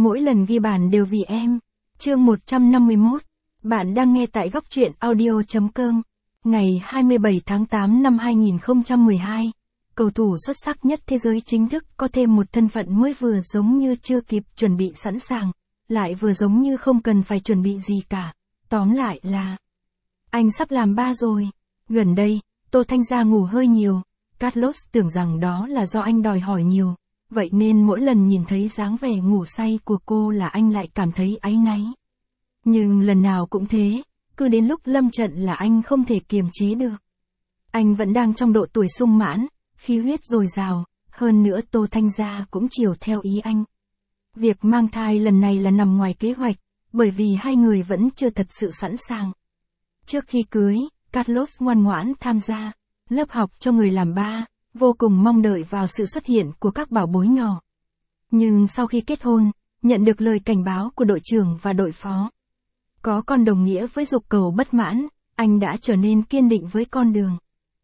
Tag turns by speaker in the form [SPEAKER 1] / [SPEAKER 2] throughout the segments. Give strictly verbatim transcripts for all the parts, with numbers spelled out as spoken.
[SPEAKER 1] Mỗi lần ghi bàn đều vì em. Chương một trăm năm mươi mốt. Bạn đang nghe tại góc truyện audio.com. Ngày hai mươi bảy tháng tám năm hai nghìn không trăm mười hai. Cầu thủ xuất sắc nhất thế giới chính thức có thêm một thân phận mới, vừa giống như chưa kịp chuẩn bị sẵn sàng, lại vừa giống như không cần phải chuẩn bị gì cả. Tóm lại là anh sắp làm ba rồi. Gần đây, Tô Thanh Gia ngủ hơi nhiều. Carlos tưởng rằng đó là do anh đòi hỏi nhiều. Vậy nên mỗi lần nhìn thấy dáng vẻ ngủ say của cô là anh lại cảm thấy áy náy. Nhưng lần nào cũng thế, cứ đến lúc lâm trận là anh không thể kiềm chế được. Anh vẫn đang trong độ tuổi sung mãn, khí huyết dồi dào, hơn nữa Tô Thanh Gia cũng chiều theo ý anh. Việc mang thai lần này là nằm ngoài kế hoạch, bởi vì hai người vẫn chưa thật sự sẵn sàng. Trước khi cưới, Carlos ngoan ngoãn tham gia lớp học cho người làm ba, vô cùng mong đợi vào sự xuất hiện của các bảo bối nhỏ. Nhưng sau khi kết hôn, nhận được lời cảnh báo của đội trưởng và đội phó, có con đồng nghĩa với dục cầu bất mãn, anh đã trở nên kiên định với con đường.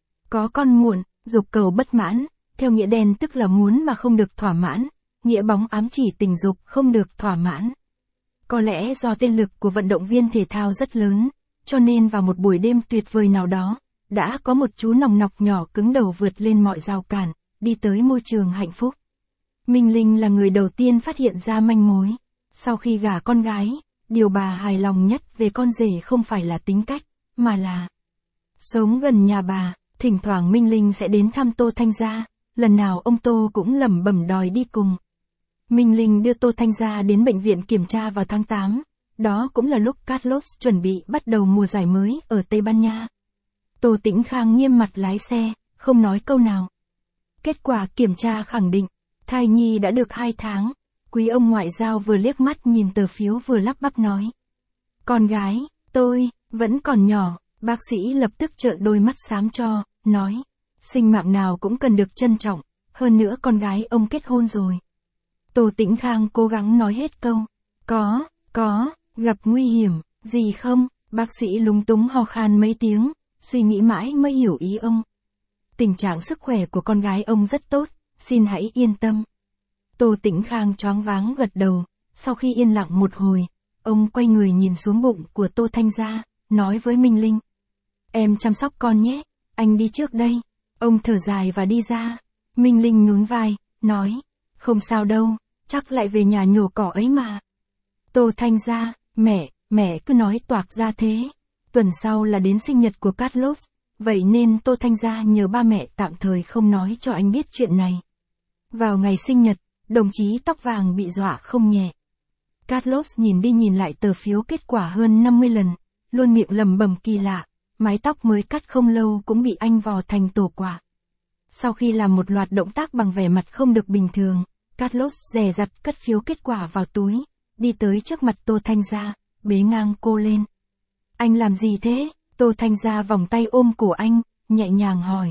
[SPEAKER 1] Có con muộn, dục cầu bất mãn, theo nghĩa đen tức là muốn mà không được thỏa mãn, nghĩa bóng ám chỉ tình dục không được thỏa mãn. Có lẽ do tên lực của vận động viên thể thao rất lớn, cho nên vào một buổi đêm tuyệt vời nào đó, đã có một chú nòng nọc nhỏ cứng đầu vượt lên mọi rào cản, đi tới môi trường hạnh phúc. Minh Linh là người đầu tiên phát hiện ra manh mối. Sau khi gả con gái, điều bà hài lòng nhất về con rể không phải là tính cách, mà là sống gần nhà bà. Thỉnh thoảng Minh Linh sẽ đến thăm Tô Thanh Gia, lần nào ông Tô cũng lẩm bẩm đòi đi cùng. Minh Linh đưa Tô Thanh Gia đến bệnh viện kiểm tra vào tháng tám, đó cũng là lúc Carlos chuẩn bị bắt đầu mùa giải mới ở Tây Ban Nha. Tô Tĩnh Khang nghiêm mặt lái xe, không nói câu nào. Kết quả kiểm tra khẳng định, thai nhi đã được hai tháng. Quý ông ngoại giao vừa liếc mắt nhìn tờ phiếu vừa lắp bắp nói: con gái, tôi, vẫn còn nhỏ. Bác sĩ lập tức trợn đôi mắt xám cho, nói: sinh mạng nào cũng cần được trân trọng, hơn nữa con gái ông kết hôn rồi. Tô Tĩnh Khang cố gắng nói hết câu: có, có, gặp nguy hiểm, gì không? Bác sĩ lúng túng ho khan mấy tiếng, suy nghĩ mãi mới hiểu ý ông. Tình trạng sức khỏe của con gái ông rất tốt, xin hãy yên tâm. Tô Tĩnh Khang choáng váng gật đầu, sau khi yên lặng một hồi, ông quay người nhìn xuống bụng của Tô Thanh Gia, nói với Minh Linh: em chăm sóc con nhé, anh đi trước đây. Ông thở dài và đi ra. Minh Linh nhún vai, nói: không sao đâu, chắc lại về nhà nhổ cỏ ấy mà. Tô Thanh Gia: mẹ, mẹ cứ nói toạc ra thế. Tuần sau là đến sinh nhật của Carlos, vậy nên Tô Thanh Gia nhờ ba mẹ tạm thời không nói cho anh biết chuyện này. Vào ngày sinh nhật, đồng chí tóc vàng bị dọa không nhẹ. Carlos nhìn đi nhìn lại tờ phiếu kết quả hơn năm mươi lần, luôn miệng lẩm bẩm kỳ lạ, mái tóc mới cắt không lâu cũng bị anh vò thành tổ quả. Sau khi làm một loạt động tác bằng vẻ mặt không được bình thường, Carlos dè dặt cất phiếu kết quả vào túi, đi tới trước mặt Tô Thanh Gia, bế ngang cô lên. Anh làm gì thế? Tô Thanh Gia vòng tay ôm cổ anh, nhẹ nhàng hỏi.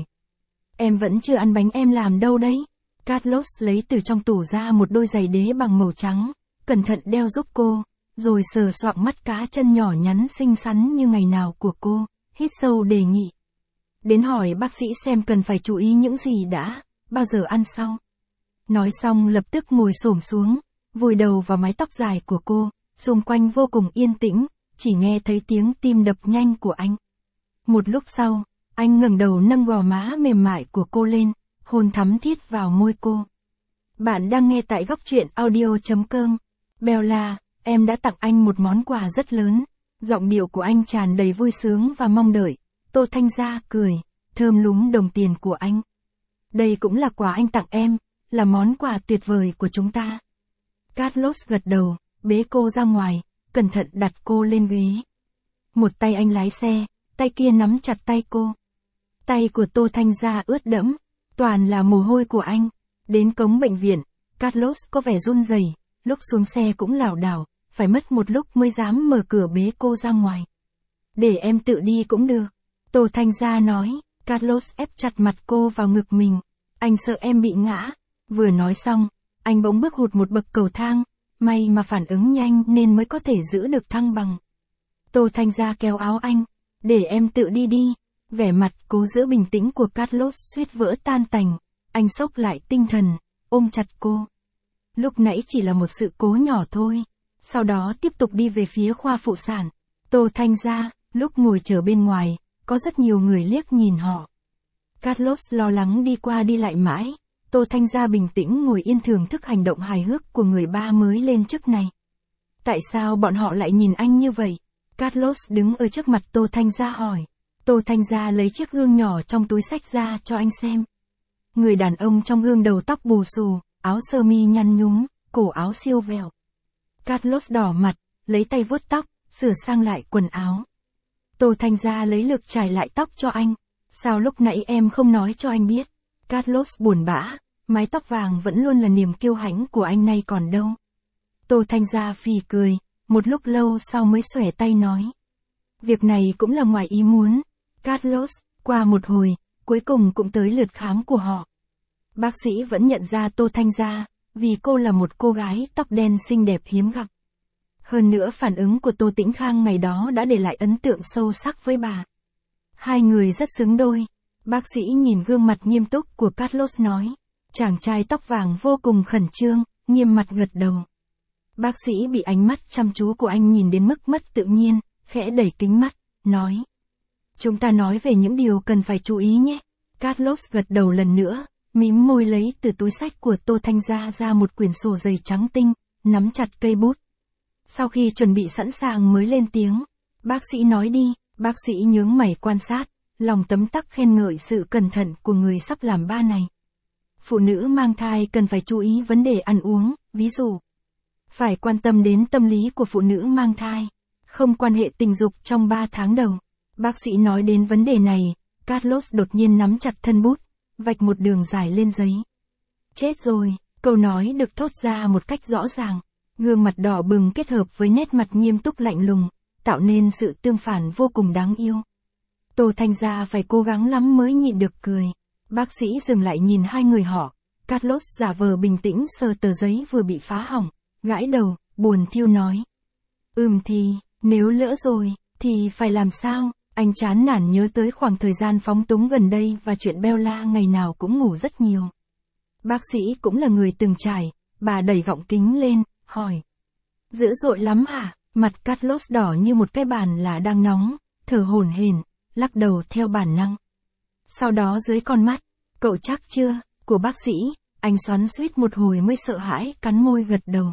[SPEAKER 1] Em vẫn chưa ăn bánh em làm đâu đấy. Carlos lấy từ trong tủ ra một đôi giày đế bằng màu trắng, cẩn thận đeo giúp cô, rồi sờ soạng mắt cá chân nhỏ nhắn xinh xắn như ngày nào của cô, hít sâu đề nghị. Đến hỏi bác sĩ xem cần phải chú ý những gì đã, bao giờ ăn sau. Nói xong lập tức ngồi xổm xuống, vùi đầu vào mái tóc dài của cô, xung quanh vô cùng yên tĩnh, chỉ nghe thấy tiếng tim đập nhanh của anh. Một lúc sau, anh ngẩng đầu nâng gò má mềm mại của cô lên, hôn thắm thiết vào môi cô. Bạn đang nghe tại góc truyện audio.com. Bella, em đã tặng anh một món quà rất lớn. Giọng điệu của anh tràn đầy vui sướng và mong đợi. Tô Thanh Gia cười, thơm lúm đồng tiền của anh. Đây cũng là quà anh tặng em, là món quà tuyệt vời của chúng ta. Carlos gật đầu, bế cô ra ngoài, cẩn thận đặt cô lên ghế. Một tay anh lái xe, tay kia nắm chặt tay cô. Tay của Tô Thanh Gia ướt đẫm, toàn là mồ hôi của anh. Đến cổng bệnh viện, Carlos có vẻ run rẩy, lúc xuống xe cũng lảo đảo, phải mất một lúc mới dám mở cửa bế cô ra ngoài. Để em tự đi cũng được. Tô Thanh Gia nói. Carlos ép chặt mặt cô vào ngực mình. Anh sợ em bị ngã. Vừa nói xong, anh bỗng bước hụt một bậc cầu thang, may mà phản ứng nhanh nên mới có thể giữ được thăng bằng. Tô Thanh Gia kéo áo anh. Để em tự đi đi. Vẻ mặt cố giữ bình tĩnh của Carlos suýt vỡ tan tành. Anh xốc lại tinh thần, ôm chặt cô. lúc nãy chỉ là một sự cố nhỏ thôi. Sau đó tiếp tục đi về phía khoa phụ sản. Tô Thanh Gia, lúc ngồi chờ bên ngoài, có rất nhiều người liếc nhìn họ. Carlos lo lắng đi qua đi lại mãi. Tô Thanh Gia bình tĩnh ngồi yên thưởng thức hành động hài hước của người ba mới lên chức này. Tại sao bọn họ lại nhìn anh như vậy? Carlos đứng ở trước mặt Tô Thanh Gia hỏi. Tô Thanh Gia lấy chiếc gương nhỏ trong túi xách ra cho anh xem. Người đàn ông trong gương đầu tóc bù xù, áo sơ mi nhăn nhúm, cổ áo siêu vẹo. Carlos đỏ mặt, lấy tay vuốt tóc, sửa sang lại quần áo. Tô Thanh Gia lấy lược chải lại tóc cho anh. Sao lúc nãy em không nói cho anh biết? Carlos buồn bã, mái tóc vàng vẫn luôn là niềm kiêu hãnh của anh nay còn đâu. Tô Thanh Gia phì cười, một lúc lâu sau mới xòe tay nói. Việc này cũng là ngoài ý muốn. Carlos, qua một hồi, cuối cùng cũng tới lượt khám của họ. Bác sĩ vẫn nhận ra Tô Thanh Gia, vì cô là một cô gái tóc đen xinh đẹp hiếm gặp. Hơn nữa phản ứng của Tô Tĩnh Khang ngày đó đã để lại ấn tượng sâu sắc với bà. Hai người rất xứng đôi. Bác sĩ nhìn gương mặt nghiêm túc của Carlos nói. Chàng trai tóc vàng vô cùng khẩn trương, nghiêm mặt gật đầu. Bác sĩ bị ánh mắt chăm chú của anh nhìn đến mức mất tự nhiên, khẽ đẩy kính mắt, nói. Chúng ta nói về những điều cần phải chú ý nhé. Carlos gật đầu lần nữa, mím môi lấy từ túi xách của Tô Thanh Gia ra một quyển sổ dày trắng tinh, nắm chặt cây bút. Sau khi chuẩn bị sẵn sàng mới lên tiếng. Bác sĩ nói đi. Bác sĩ nhướng mày quan sát, lòng tấm tắc khen ngợi sự cẩn thận của người sắp làm ba này. Phụ nữ mang thai cần phải chú ý vấn đề ăn uống, ví dụ. Phải quan tâm đến tâm lý của phụ nữ mang thai. Không quan hệ tình dục trong ba tháng đầu. Bác sĩ nói đến vấn đề này, Carlos đột nhiên nắm chặt thân bút, vạch một đường dài lên giấy. Chết rồi, câu nói được thốt ra một cách rõ ràng. Gương mặt đỏ bừng kết hợp với nét mặt nghiêm túc lạnh lùng, tạo nên sự tương phản vô cùng đáng yêu. Tô Thanh Gia phải cố gắng lắm mới nhịn được cười. Bác sĩ dừng lại nhìn hai người họ. Carlos giả vờ bình tĩnh sờ tờ giấy vừa bị phá hỏng, gãi đầu, buồn thiêu nói. Ừm thì, nếu lỡ rồi, thì phải làm sao? Anh chán nản nhớ tới khoảng thời gian phóng túng gần đây và chuyện Bella ngày nào cũng ngủ rất nhiều. Bác sĩ cũng là người từng trải, bà đẩy gọng kính lên, hỏi. Dữ dội lắm hả? Mặt Carlos đỏ như một cái bàn là đang nóng, thở hổn hển, lắc đầu theo bản năng. Sau đó dưới con mắt, cậu chắc chưa, của bác sĩ, anh xoắn xuýt một hồi mới sợ hãi cắn môi gật đầu.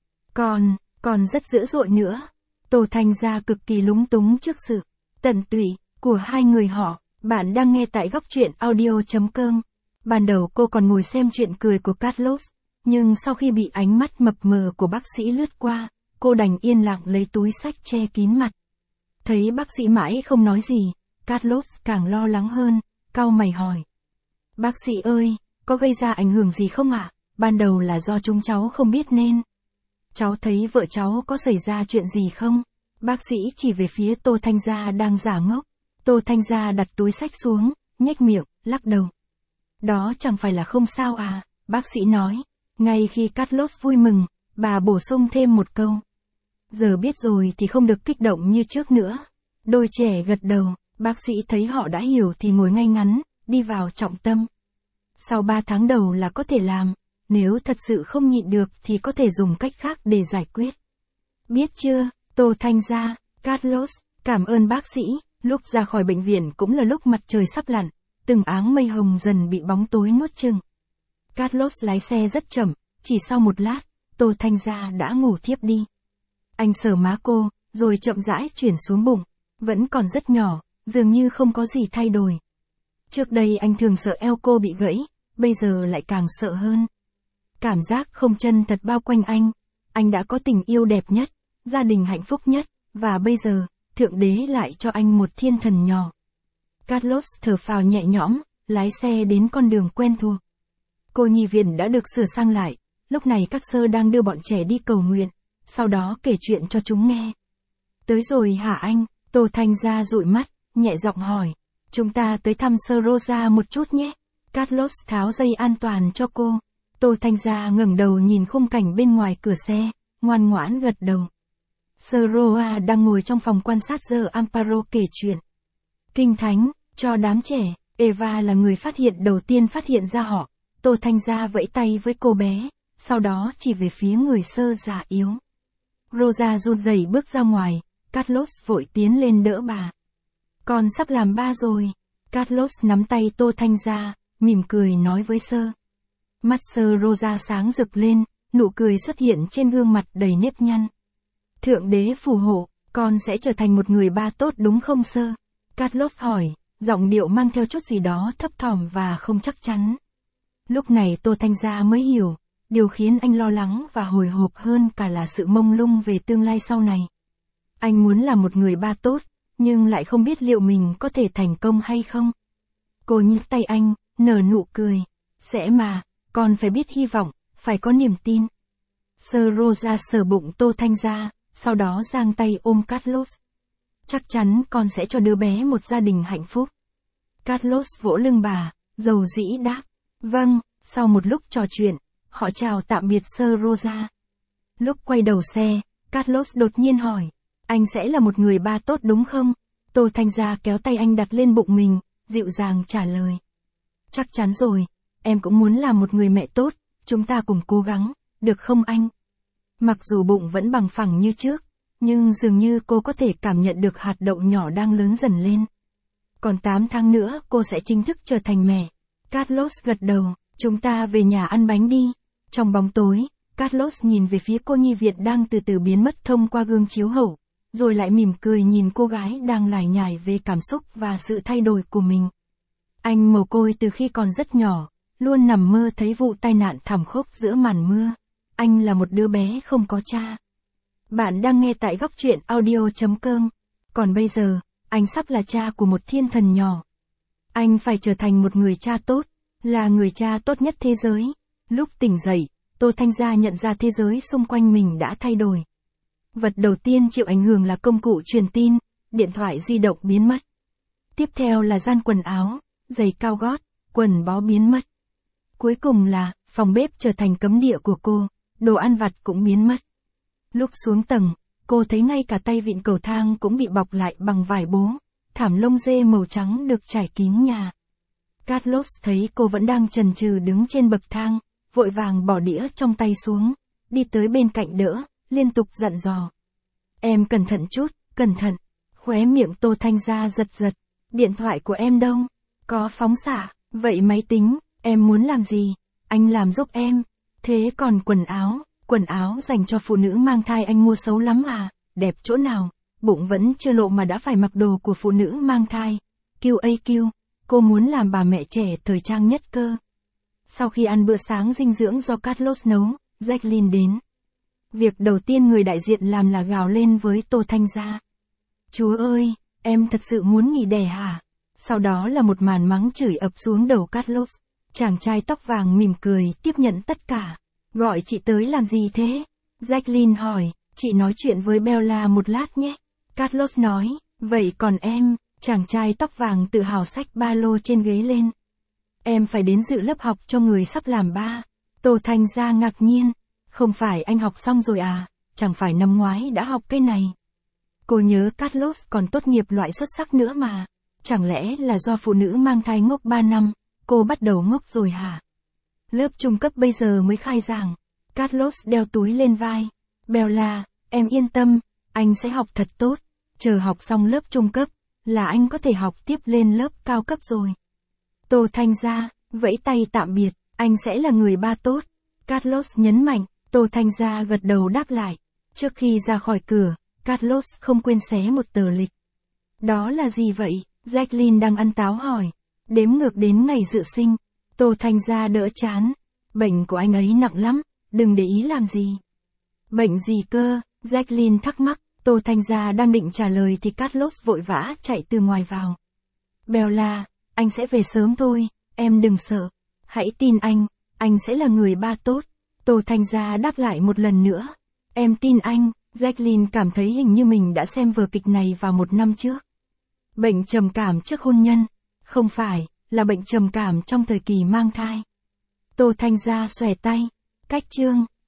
[SPEAKER 1] Còn, còn rất dữ dội nữa. Tô Thanh Gia cực kỳ lúng túng trước sự tận tụy của hai người họ. Bạn đang nghe tại góc truyện audio chấm com. Ban đầu cô còn ngồi xem chuyện cười của Carlos, nhưng sau khi bị ánh mắt mập mờ của bác sĩ lướt qua, cô đành yên lặng lấy túi xách che kín mặt. Thấy bác sĩ mãi không nói gì, Carlos càng lo lắng hơn, cau mày hỏi. Bác sĩ ơi, có gây ra ảnh hưởng gì không ạ? Ban đầu là do chúng cháu không biết nên. Cháu thấy vợ cháu có xảy ra chuyện gì không? Bác sĩ chỉ về phía Tô Thanh Gia đang giả ngốc. Tô Thanh Gia đặt túi xách xuống, nhếch miệng, lắc đầu. Đó chẳng phải là không sao à, bác sĩ nói. Ngay khi Carlos vui mừng, bà bổ sung thêm một câu. Giờ biết rồi thì không được kích động như trước nữa. Đôi trẻ gật đầu, bác sĩ thấy họ đã hiểu thì ngồi ngay ngắn, đi vào trọng tâm. Sau ba tháng đầu là có thể làm, nếu thật sự không nhịn được thì có thể dùng cách khác để giải quyết. Biết chưa, Tô Thanh Gia, Carlos, cảm ơn bác sĩ. Lúc ra khỏi bệnh viện cũng là lúc mặt trời sắp lặn, từng áng mây hồng dần bị bóng tối nuốt chửng. Carlos lái xe rất chậm, chỉ sau một lát, Tô Thanh Gia đã ngủ thiếp đi. Anh sờ má cô, rồi chậm rãi chuyển xuống bụng, vẫn còn rất nhỏ, dường như không có gì thay đổi. Trước đây anh thường sợ eo cô bị gãy, bây giờ lại càng sợ hơn. Cảm giác không chân thật bao quanh anh, anh đã có tình yêu đẹp nhất, gia đình hạnh phúc nhất, và bây giờ, Thượng Đế lại cho anh một thiên thần nhỏ. Carlos thở phào nhẹ nhõm, lái xe đến con đường quen thuộc. Cô nhi viện đã được sửa sang lại, lúc này các sơ đang đưa bọn trẻ đi cầu nguyện, sau đó kể chuyện cho chúng nghe. Tới rồi hả anh? Tô Thanh Gia dụi mắt, nhẹ giọng hỏi. Chúng ta tới thăm sơ Rosa một chút nhé. Carlos tháo dây an toàn cho cô. Tô Thanh Gia ngẩng đầu nhìn khung cảnh bên ngoài cửa xe, ngoan ngoãn gật đầu. Sơ Roa đang ngồi trong phòng quan sát giờ Amparo kể chuyện. Kinh thánh, cho đám trẻ. Eva là người phát hiện đầu tiên phát hiện ra họ. Tô Thanh Gia vẫy tay với cô bé, sau đó chỉ về phía người sơ già yếu. Rosa run rẩy bước ra ngoài, Carlos vội tiến lên đỡ bà. Con sắp làm ba rồi. Carlos nắm tay Tô Thanh Gia, mỉm cười nói với sơ. Mắt sơ Rosa sáng rực lên, nụ cười xuất hiện trên gương mặt đầy nếp nhăn. Thượng đế phù hộ, con sẽ trở thành một người ba tốt đúng không sơ? Carlos hỏi, giọng điệu mang theo chút gì đó thấp thỏm và không chắc chắn. Lúc này Tô Thanh Gia mới hiểu, điều khiến anh lo lắng và hồi hộp hơn cả là sự mông lung về tương lai sau này. Anh muốn là một người ba tốt, nhưng lại không biết liệu mình có thể thành công hay không. Cô nhấc tay anh, nở nụ cười. Sẽ mà, con phải biết hy vọng, phải có niềm tin. Sơ Rosa sờ bụng Tô Thanh Gia, sau đó giang tay ôm Carlos. Chắc chắn con sẽ cho đứa bé một gia đình hạnh phúc. Carlos vỗ lưng bà, dầu dĩ đáp. Vâng, sau một lúc trò chuyện, họ chào tạm biệt sơ Rosa. Lúc quay đầu xe, Carlos đột nhiên hỏi. Anh sẽ là một người ba tốt đúng không? Tô Thanh Gia kéo tay anh đặt lên bụng mình, dịu dàng trả lời. Chắc chắn rồi, em cũng muốn làm một người mẹ tốt, chúng ta cùng cố gắng, được không anh? Mặc dù bụng vẫn bằng phẳng như trước, nhưng dường như cô có thể cảm nhận được hạt đậu nhỏ đang lớn dần lên. Còn tám tháng nữa cô sẽ chính thức trở thành mẹ. Carlos gật đầu, chúng ta về nhà ăn bánh đi. Trong bóng tối, Carlos nhìn về phía cô nhi Việt đang từ từ biến mất thông qua gương chiếu hậu, rồi lại mỉm cười nhìn cô gái đang lải nhải về cảm xúc và sự thay đổi của mình. Anh mồ côi từ khi còn rất nhỏ, luôn nằm mơ thấy vụ tai nạn thảm khốc giữa màn mưa. Anh là một đứa bé không có cha. Bạn đang nghe tại góc truyện audio chấm com. Còn bây giờ, anh sắp là cha của một thiên thần nhỏ. Anh phải trở thành một người cha tốt, là người cha tốt nhất thế giới. Lúc tỉnh dậy, Tô Thanh Gia nhận ra thế giới xung quanh mình đã thay đổi. Vật đầu tiên chịu ảnh hưởng là công cụ truyền tin, điện thoại di động biến mất. Tiếp theo là gian quần áo, giày cao gót, quần bó biến mất. Cuối cùng là, phòng bếp trở thành cấm địa của cô, đồ ăn vặt cũng biến mất. Lúc xuống tầng, cô thấy ngay cả tay vịn cầu thang cũng bị bọc lại bằng vải bố, thảm lông dê màu trắng được trải kín nhà. Carlos thấy cô vẫn đang chần chừ đứng trên bậc thang, vội vàng bỏ đĩa trong tay xuống, đi tới bên cạnh đỡ, liên tục dặn dò. Em cẩn thận chút, cẩn thận. Khóe miệng Tô Thanh Gia giật giật. Điện thoại của em đâu? Có phóng xạ. Vậy máy tính, em muốn làm gì? Anh làm giúp em. Thế còn quần áo, quần áo dành cho phụ nữ mang thai anh mua xấu lắm à? Đẹp chỗ nào? Bụng vẫn chưa lộ mà đã phải mặc đồ của phụ nữ mang thai. Q A Q, cô muốn làm bà mẹ trẻ thời trang nhất cơ. Sau khi ăn bữa sáng dinh dưỡng do Carlos nấu, Jacqueline đến. Việc đầu tiên người đại diện làm là gào lên với Tô Thanh Gia. Chúa ơi, em thật sự muốn nghỉ đẻ hả? Sau đó là một màn mắng chửi ập xuống đầu Carlos. Chàng trai tóc vàng mỉm cười tiếp nhận tất cả. Gọi chị tới làm gì thế? Jacqueline hỏi, chị nói chuyện với Bella một lát nhé. Carlos nói, vậy còn em? Chàng trai tóc vàng tự hào xách ba lô trên ghế lên. Em phải đến dự lớp học cho người sắp làm ba. Tô Thanh Gia ngạc nhiên. Không phải anh học xong rồi à, chẳng phải năm ngoái đã học cái này. Cô nhớ Carlos còn tốt nghiệp loại xuất sắc nữa mà. Chẳng lẽ là do phụ nữ mang thai ngốc ba năm, cô bắt đầu ngốc rồi hả? Lớp trung cấp bây giờ mới khai giảng. Carlos đeo túi lên vai. Bella, em yên tâm, anh sẽ học thật tốt. Chờ học xong lớp trung cấp, là anh có thể học tiếp lên lớp cao cấp rồi. Tô Thanh Gia, vẫy tay tạm biệt, anh sẽ là người ba tốt. Carlos nhấn mạnh. Tô Thanh Gia gật đầu đáp lại. Trước khi ra khỏi cửa, Carlos không quên xé một tờ lịch. Đó là gì vậy? Jacqueline đang ăn táo hỏi. Đếm ngược đến ngày dự sinh. Tô Thanh Gia đỡ chán. Bệnh của anh ấy nặng lắm, đừng để ý làm gì. Bệnh gì cơ? Jacqueline thắc mắc. Tô Thanh Gia đang định trả lời thì Carlos vội vã chạy từ ngoài vào. Bella, anh sẽ về sớm thôi, em đừng sợ. Hãy tin anh, anh sẽ là người ba tốt. Tô Thanh Gia đáp lại một lần nữa. Em tin anh. Jacqueline cảm thấy hình như mình đã xem vở kịch này vào một năm trước. Bệnh trầm cảm trước hôn nhân. Không phải, là bệnh trầm cảm trong thời kỳ mang thai. Tô Thanh Gia xòe tay. Cách chương.